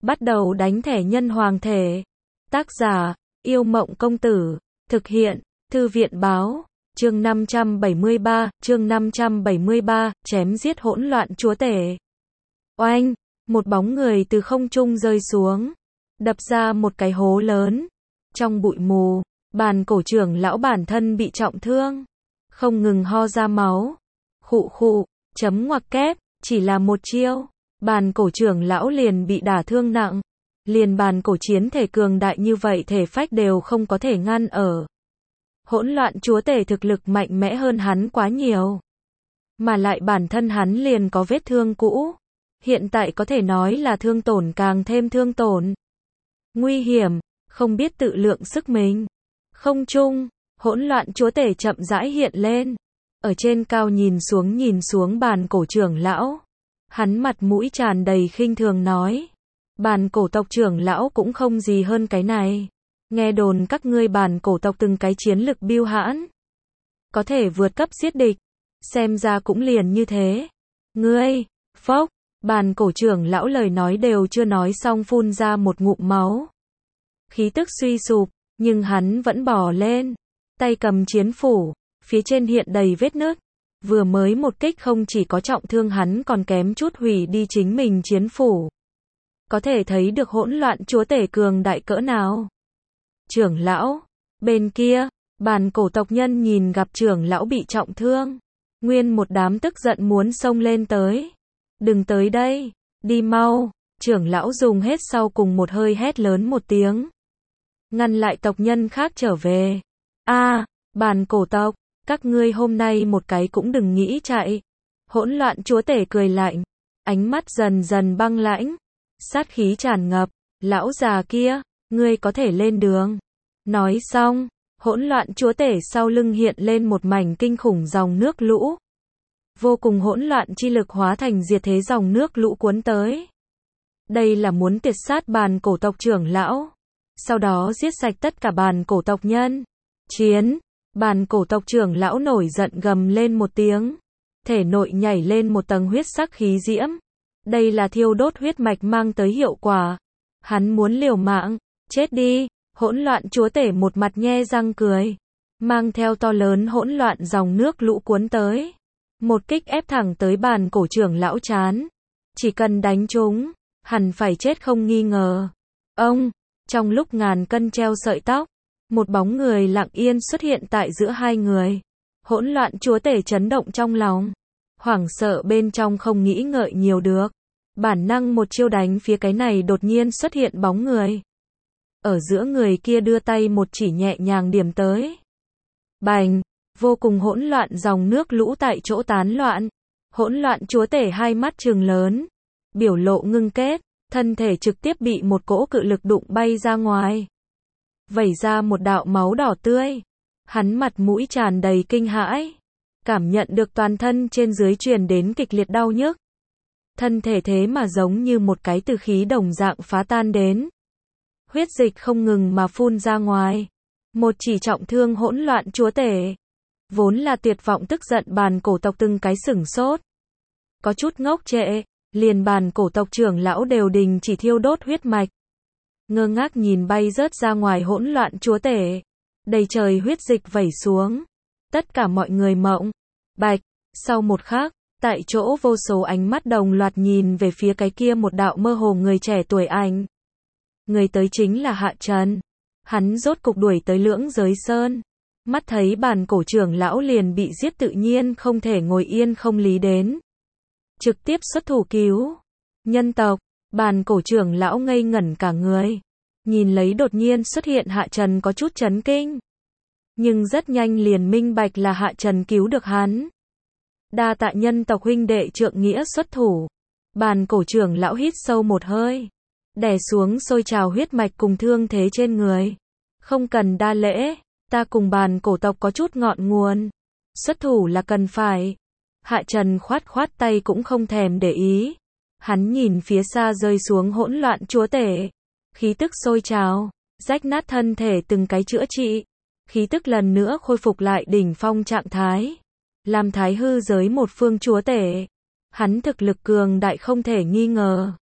Bắt đầu đánh thẻ nhân hoàng thể. Tác giả, Yêu Mộng Công Tử. Thực hiện, Thư viện Báo. Chương 573, chém giết hỗn loạn chúa tể. Oanh, một bóng người từ không trung rơi xuống, đập ra một cái hố lớn. Trong bụi mù, Bàn Cổ trưởng lão bản thân bị trọng thương, không ngừng ho ra máu. Khụ khụ, chấm ngoặc kép, chỉ là một chiêu, Bàn Cổ trưởng lão liền bị đả thương nặng. Liền bàn cổ chiến thể cường đại như vậy thể phách đều không có thể ngăn ở. Hỗn loạn chúa tể thực lực mạnh mẽ hơn hắn quá nhiều. Mà lại bản thân hắn liền có vết thương cũ. Hiện tại có thể nói là thương tổn càng thêm thương tổn. Nguy hiểm, không biết tự lượng sức mình. Không trung, hỗn loạn chúa tể chậm rãi hiện lên. Ở trên cao nhìn xuống Bàn Cổ trưởng lão. Hắn mặt mũi tràn đầy khinh thường nói. Bàn Cổ tộc trưởng lão cũng không gì hơn cái này. Nghe đồn các ngươi Bàn Cổ tộc từng cái chiến lực bưu hãn, có thể vượt cấp giết địch. Xem ra cũng liền như thế. Ngươi, phốc, Bàn Cổ trưởng lão lời nói đều chưa nói xong phun ra một ngụm máu. Khí tức suy sụp, nhưng hắn vẫn bò lên. Tay cầm chiến phủ, phía trên hiện đầy vết nứt. Vừa mới một kích không chỉ có trọng thương hắn còn kém chút hủy đi chính mình chiến phủ. Có thể thấy được hỗn loạn chúa tể cường đại cỡ nào. Trưởng lão, bên kia, Bàn Cổ tộc nhân nhìn gặp trưởng lão bị trọng thương. Nguyên một đám tức giận muốn xông lên tới. Đừng tới đây, đi mau, trưởng lão dùng hết sau cùng một hơi hét lớn một tiếng. Ngăn lại tộc nhân khác trở về. Bàn Cổ tộc, các ngươi hôm nay một cái cũng đừng nghĩ chạy. Hỗn loạn chúa tể cười lạnh, ánh mắt dần dần băng lãnh. Sát khí tràn ngập, lão già kia, ngươi có thể lên đường. Nói xong, hỗn loạn chúa tể sau lưng hiện lên một mảnh kinh khủng dòng nước lũ. Vô cùng hỗn loạn chi lực hóa thành diệt thế dòng nước lũ cuốn tới. Đây là muốn tiệt sát Bàn Cổ tộc trưởng lão. Sau đó giết sạch tất cả Bàn Cổ tộc nhân. Chiến, Bàn Cổ tộc trưởng lão nổi giận gầm lên một tiếng. Thể nội nhảy lên một tầng huyết sắc khí diễm. Đây là thiêu đốt huyết mạch mang tới hiệu quả. Hắn muốn liều mạng, chết đi, hỗn loạn chúa tể một mặt nhe răng cười. Mang theo to lớn hỗn loạn dòng nước lũ cuốn tới. Một kích ép thẳng tới Bàn Cổ trưởng lão chán. Chỉ cần đánh trúng, hẳn phải chết không nghi ngờ. Trong lúc ngàn cân treo sợi tóc, một bóng người lặng yên xuất hiện tại giữa hai người. Hỗn loạn chúa tể chấn động trong lòng. Hoảng sợ bên trong không nghĩ ngợi nhiều được. Bản năng một chiêu đánh phía cái này đột nhiên xuất hiện bóng người. Ở giữa người kia đưa tay một chỉ nhẹ nhàng điểm tới. Bành, vô cùng hỗn loạn dòng nước lũ tại chỗ tán loạn. Hỗn loạn chúa tể hai mắt trừng lớn. Biểu lộ ngưng kết, thân thể trực tiếp bị một cỗ cự lực đụng bay ra ngoài. Vẩy ra một đạo máu đỏ tươi. Hắn mặt mũi tràn đầy kinh hãi. Cảm nhận được toàn thân trên dưới truyền đến kịch liệt đau nhức. Thân thể thế mà giống như một cái từ khí đồng dạng phá tan đến. Huyết dịch không ngừng mà phun ra ngoài. Một chỉ trọng thương hỗn loạn chúa tể. Vốn là tuyệt vọng tức giận Bàn Cổ tộc từng cái sửng sốt. Có chút ngốc trệ, liền Bàn Cổ tộc trưởng lão đều đình chỉ thiêu đốt huyết mạch. Ngơ ngác nhìn bay rớt ra ngoài hỗn loạn chúa tể. Đầy trời huyết dịch vẩy xuống. Tất cả mọi người mộng. Bạch, sau một khắc, tại chỗ vô số ánh mắt đồng loạt nhìn về phía cái kia một đạo mơ hồ người trẻ tuổi ảnh. Người tới chính là Hạ Trần. Hắn rốt cục đuổi tới Lưỡng Giới Sơn. Mắt thấy Bàn Cổ trưởng lão liền bị giết tự nhiên không thể ngồi yên không lý đến. Trực tiếp xuất thủ cứu. Nhân tộc, Bàn Cổ trưởng lão ngây ngẩn cả người. Nhìn lấy đột nhiên xuất hiện Hạ Trần có chút chấn kinh. Nhưng rất nhanh liền minh bạch là Hạ Trần cứu được hắn. Đa tạ nhân tộc huynh đệ trượng nghĩa xuất thủ. Bàn Cổ trưởng lão hít sâu một hơi. Đè xuống sôi trào huyết mạch cùng thương thế trên người. Không cần đa lễ, ta cùng Bàn Cổ tộc có chút ngọn nguồn. Xuất thủ là cần phải. Hạ Trần khoát khoát tay cũng không thèm để ý. Hắn nhìn phía xa rơi xuống hỗn loạn chúa tể. Khí tức sôi trào, rách nát thân thể từng cái chữa trị. Khí tức lần nữa khôi phục lại đỉnh phong trạng thái. Làm thái hư giới một phương chúa tể. Hắn thực lực cường đại không thể nghi ngờ.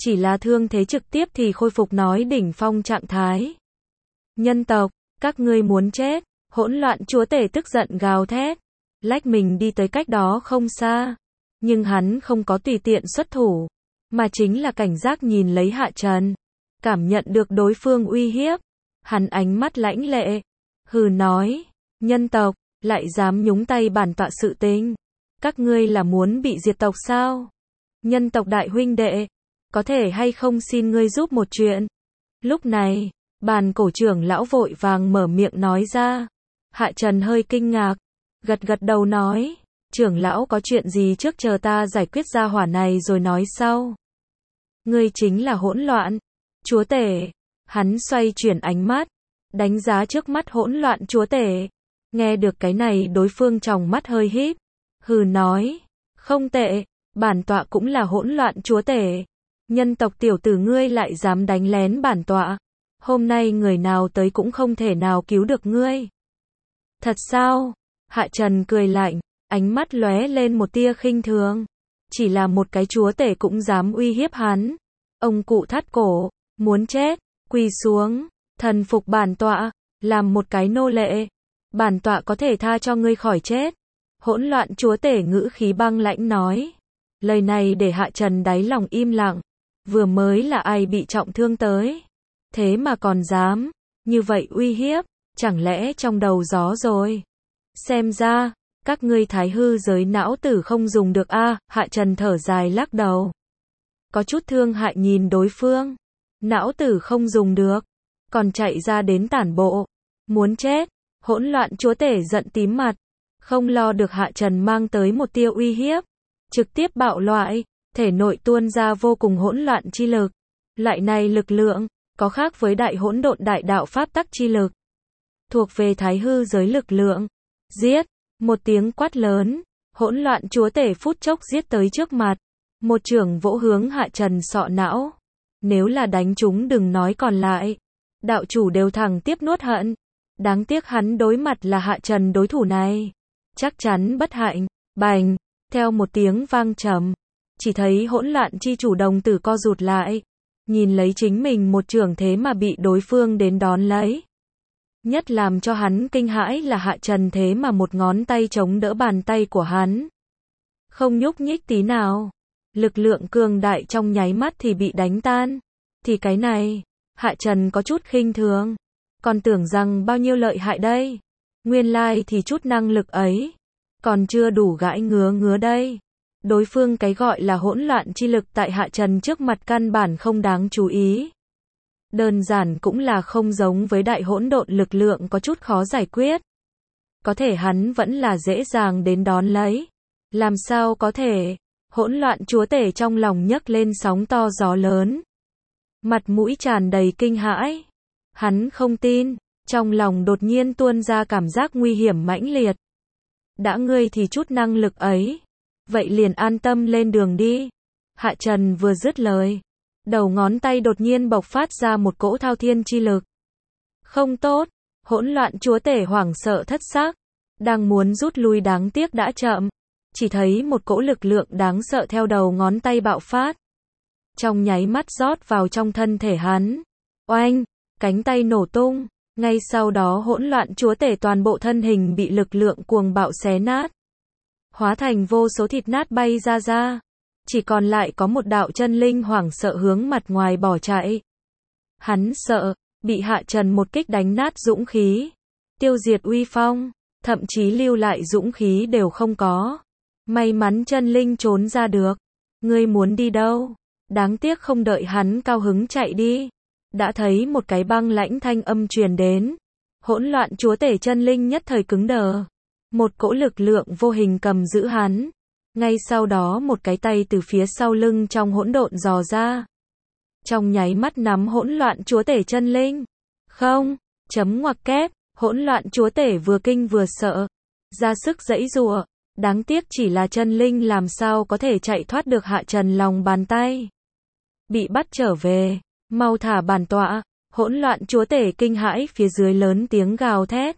chỉ là thương thế trực tiếp thì khôi phục nói đỉnh phong trạng thái. Nhân tộc, các ngươi muốn chết, hỗn loạn chúa tể tức giận gào thét, lách mình đi tới cách đó không xa. Nhưng hắn không có tùy tiện xuất thủ, mà chính là cảnh giác nhìn lấy Hạ Trần. Cảm nhận được đối phương uy hiếp, hắn ánh mắt lãnh lệ, hừ nói, nhân tộc, lại dám nhúng tay bản tọa sự tình. Các ngươi là muốn bị diệt tộc sao? Nhân tộc đại huynh đệ, có thể hay không xin ngươi giúp một chuyện? Lúc này, bàn cổ trưởng lão vội vàng mở miệng nói ra. Hạ Trần hơi kinh ngạc, gật gật đầu nói, trưởng lão có chuyện gì trước chờ ta giải quyết gia hỏa này rồi nói sau. Ngươi chính là hỗn loạn chúa tể. Hắn xoay chuyển ánh mắt, đánh giá trước mắt hỗn loạn chúa tể. Nghe được cái này đối phương tròng mắt hơi híp, hừ nói, không tệ, bản tọa cũng là hỗn loạn chúa tể. Nhân tộc tiểu tử ngươi lại dám đánh lén bản tọa. Hôm nay người nào tới cũng không thể nào cứu được ngươi. Thật sao? Hạ Trần cười lạnh, ánh mắt lóe lên một tia khinh thường. Chỉ là một cái chúa tể cũng dám uy hiếp hắn. Ông cụ thắt cổ, muốn chết, quỳ xuống, thần phục bản tọa, làm một cái nô lệ. Bản tọa có thể tha cho ngươi khỏi chết. Hỗn loạn chúa tể ngữ khí băng lãnh nói. Lời này để Hạ Trần đáy lòng im lặng. Vừa mới là ai bị trọng thương tới, thế mà còn dám như vậy uy hiếp, chẳng lẽ trong đầu gió rồi? Xem ra, các ngươi thái hư giới não tử không dùng được a. Hạ Trần thở dài lắc đầu. Có chút thương hại nhìn đối phương. Não tử không dùng được, còn chạy ra đến tản bộ. Muốn chết, hỗn loạn chúa tể giận tím mặt. Không lo được Hạ Trần mang tới một tia uy hiếp. Trực tiếp bạo loại, thể nội tuôn ra vô cùng hỗn loạn chi lực. Loại này lực lượng, có khác với đại hỗn độn đại đạo pháp tắc chi lực. Thuộc về thái hư giới lực lượng. Giết, một tiếng quát lớn, hỗn loạn chúa tể phút chốc giết tới trước mặt. Một chưởng vỗ hướng Hạ Trần sọ não. Nếu là đánh chúng đừng nói còn lại. Đạo chủ đều thẳng tiếp nuốt hận. Đáng tiếc hắn đối mặt là Hạ Trần đối thủ này. Chắc chắn bất hạnh. Bành, theo một tiếng vang trầm. Chỉ thấy hỗn loạn chi chủ đồng tử co rụt lại. Nhìn lấy chính mình một chưởng thế mà bị đối phương đến đón lấy. Nhất làm cho hắn kinh hãi là Hạ Trần thế mà một ngón tay chống đỡ bàn tay của hắn. Không nhúc nhích tí nào. Lực lượng cường đại trong nháy mắt thì bị đánh tan. Thì cái này, Hạ Trần có chút khinh thường. Còn tưởng rằng bao nhiêu lợi hại đây. Nguyên lai thì chút năng lực ấy. Còn chưa đủ gãi ngứa đây. Đối phương cái gọi là hỗn loạn chi lực tại Hạ Trần trước mặt căn bản không đáng chú ý. Đơn giản cũng là không giống với đại hỗn độn lực lượng có chút khó giải quyết. Có thể hắn vẫn là dễ dàng đến đón lấy. Làm sao có thể? Hỗn loạn chúa tể trong lòng nhấc lên sóng to gió lớn. Mặt mũi tràn đầy kinh hãi. Hắn không tin, trong lòng đột nhiên tuôn ra cảm giác nguy hiểm mãnh liệt. Đã ngươi thì chút năng lực ấy. Vậy liền an tâm lên đường đi. Hạ Trần vừa dứt lời. Đầu ngón tay đột nhiên bộc phát ra một cỗ thao thiên chi lực. Không tốt, hỗn loạn chúa tể hoảng sợ thất xác. Đang muốn rút lui đáng tiếc đã chậm. Chỉ thấy một cỗ lực lượng đáng sợ theo đầu ngón tay bạo phát. Trong nháy mắt rót vào trong thân thể hắn. Oanh, cánh tay nổ tung. Ngay sau đó hỗn loạn chúa tể toàn bộ thân hình bị lực lượng cuồng bạo xé nát. Hóa thành vô số thịt nát bay ra. Chỉ còn lại có một đạo chân linh hoảng sợ hướng mặt ngoài bỏ chạy. Hắn sợ, bị Hạ Trần một kích đánh nát dũng khí. Tiêu diệt uy phong, thậm chí lưu lại dũng khí đều không có. May mắn chân linh trốn ra được. Ngươi muốn đi đâu? Đáng tiếc không đợi hắn cao hứng chạy đi. Đã thấy một cái băng lãnh thanh âm truyền đến. Hỗn loạn chúa tể chân linh nhất thời cứng đờ. Một cỗ lực lượng vô hình cầm giữ hắn. Ngay sau đó một cái tay từ phía sau lưng trong hỗn độn dò ra. Trong nháy mắt nắm hỗn loạn chúa tể chân linh. Không, chấm ngoặc kép, hỗn loạn chúa tể vừa kinh vừa sợ. Ra sức giãy giụa. Đáng tiếc chỉ là chân linh làm sao có thể chạy thoát được Hạ Trần lòng bàn tay. Bị bắt trở về, mau thả bản tọa. Hỗn loạn chúa tể kinh hãi phía dưới lớn tiếng gào thét.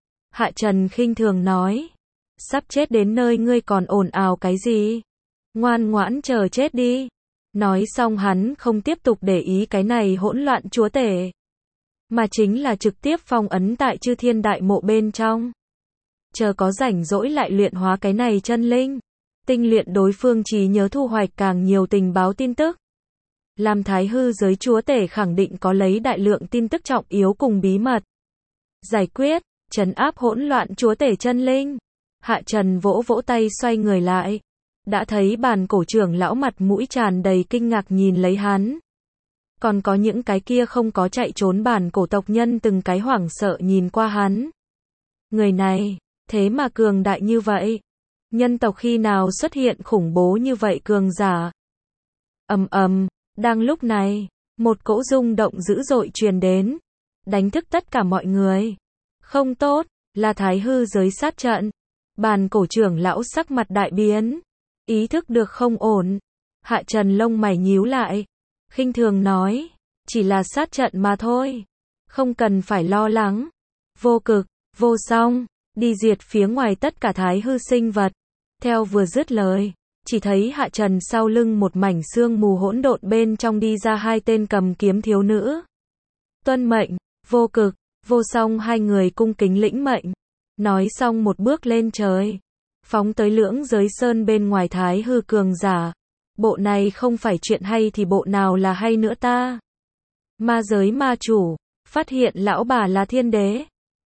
Hạ Trần khinh thường nói. Sắp chết đến nơi ngươi còn ồn ào cái gì? Ngoan ngoãn chờ chết đi. Nói xong hắn không tiếp tục để ý cái này hỗn loạn chúa tể, mà chính là trực tiếp phong ấn tại Chư Thiên Đại Mộ bên trong. Chờ có rảnh rỗi lại luyện hóa cái này chân linh, tinh luyện đối phương trí nhớ, thu hoạch càng nhiều tình báo tin tức. Làm thái hư giới chúa tể khẳng định có lấy đại lượng tin tức trọng yếu cùng bí mật. Giải quyết, trấn áp hỗn loạn chúa tể chân linh. Hạ Trần vỗ vỗ tay xoay người lại. Đã thấy bàn cổ trưởng lão mặt mũi tràn đầy kinh ngạc nhìn lấy hắn. Còn có những cái kia không có chạy trốn bản cổ tộc nhân từng cái hoảng sợ nhìn qua hắn. Người này, thế mà cường đại như vậy. Nhân tộc khi nào xuất hiện khủng bố như vậy cường giả. Ầm ầm, đang lúc này, một cỗ rung động dữ dội truyền đến, đánh thức tất cả mọi người. Không tốt, là thái hư giới sát trận. Bàn cổ trưởng lão sắc mặt đại biến, ý thức được không ổn. Hạ Trần lông mày nhíu lại, khinh thường nói, chỉ là sát trận mà thôi, không cần phải lo lắng. Vô cực, vô song, đi diệt phía ngoài tất cả thái hư sinh vật. Theo vừa dứt lời, chỉ thấy Hạ Trần sau lưng một mảnh sương mù hỗn độn bên trong đi ra hai tên cầm kiếm thiếu nữ. Tuân mệnh, vô cực, vô song hai người cung kính lĩnh mệnh. Nói xong một bước lên trời, phóng tới lưỡng giới sơn bên ngoài thái hư cường giả. Bộ này không phải chuyện hay thì bộ nào là hay nữa ta? Ma giới ma chủ, phát hiện lão bà là thiên đế.